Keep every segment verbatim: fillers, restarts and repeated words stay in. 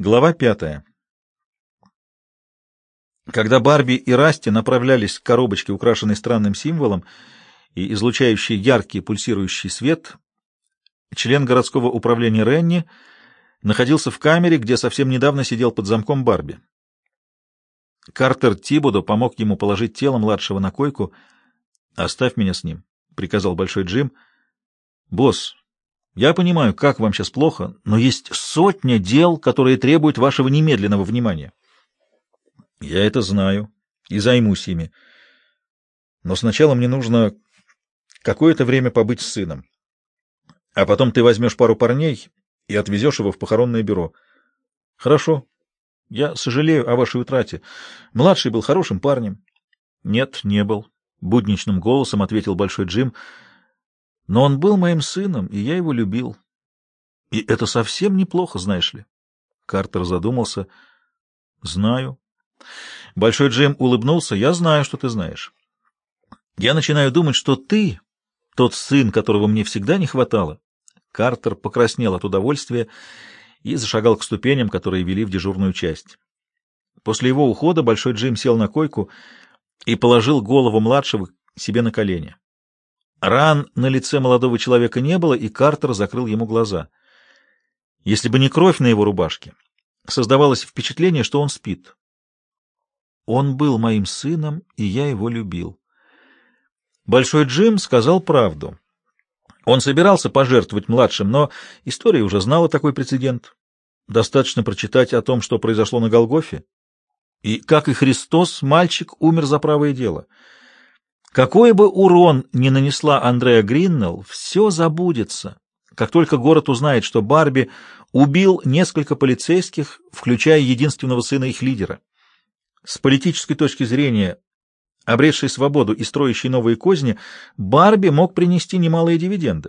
Глава пятая. Когда Барби и Расти направлялись к коробочке, украшенной странным символом и излучающей яркий пульсирующий свет, член городского управления Ренни находился в камере, где совсем недавно сидел под замком Барби. Картер Тибодо помог ему положить тело младшего на койку. «Оставь меня с ним», — приказал Большой Джим. «Босс, я понимаю, как вам сейчас плохо, но есть сотня дел, которые требуют вашего немедленного внимания». «Я это знаю и займусь ими. Но сначала мне нужно какое-то время побыть с сыном. А потом ты возьмешь пару парней и отвезешь его в похоронное бюро». «Хорошо. Я сожалею о вашей утрате. Младший был хорошим парнем». «Нет, не был», — будничным голосом ответил Большой Джим. «Но он был моим сыном, и я его любил. И это совсем неплохо, знаешь ли». Картер задумался. «Знаю». Большой Джим улыбнулся. «Я знаю, что ты знаешь. Я начинаю думать, что ты тот сын, которого мне всегда не хватало». Картер покраснел от удовольствия и зашагал к ступеням, которые вели в дежурную часть. После его ухода Большой Джим сел на койку и положил голову младшего себе на колени. Ран на лице молодого человека не было, и Картер закрыл ему глаза. Если бы не кровь на его рубашке, создавалось впечатление, что он спит. Он был моим сыном, и я его любил. Большой Джим сказал правду. Он собирался пожертвовать младшим, но история уже знала такой прецедент. Достаточно прочитать о том, что произошло на Голгофе. И, как и Христос, мальчик умер за правое дело. Какой бы урон ни нанесла Андреа Гриннелл, все забудется, как только город узнает, что Барби убил несколько полицейских, включая единственного сына их лидера. С политической точки зрения, обретший свободу и строящий новые козни, Барби мог принести немалые дивиденды.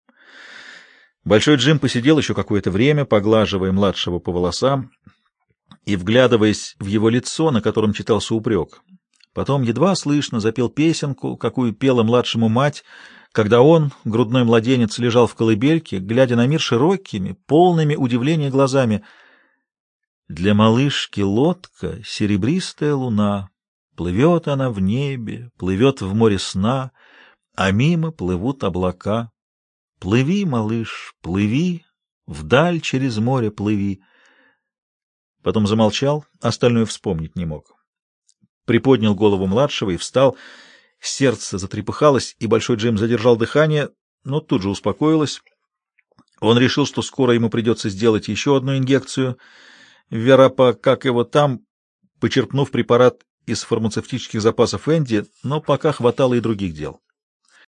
Большой Джим посидел еще какое-то время, поглаживая младшего по волосам и вглядываясь в его лицо, на котором читался упрек. Потом едва слышно запел песенку, какую пела младшему мать, когда он, грудной младенец, лежал в колыбельке, глядя на мир широкими, полными удивления глазами. «Для малышки лодка — серебристая луна, плывет она в небе, плывет в море сна, а мимо плывут облака. Плыви, малыш, плыви, вдаль через море плыви». Потом замолчал, остальное вспомнить не мог. Приподнял голову младшего и встал. Сердце затрепыхалось, и Большой Джим задержал дыхание, но тут же успокоилось. Он решил, что скоро ему придется сделать еще одну инъекцию верапа, как его там, почерпнув препарат из фармацевтических запасов Энди, но пока хватало и других дел.